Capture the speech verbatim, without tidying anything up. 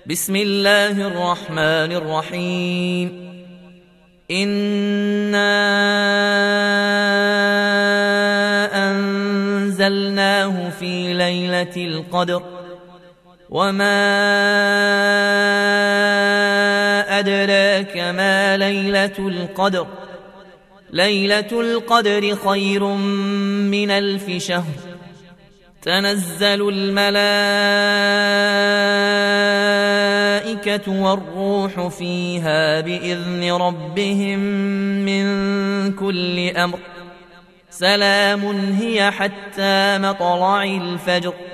بسم الله الرحمن الرحيم. إنا أنزلناه في ليلة القدر وما أدراك ما ليلة القدر ليلة القدر خير من ألف شهر. تنزل الملائكة والروح فيها بإذن ربهم من كل أمر. سلام هي حتى مطلع الفجر.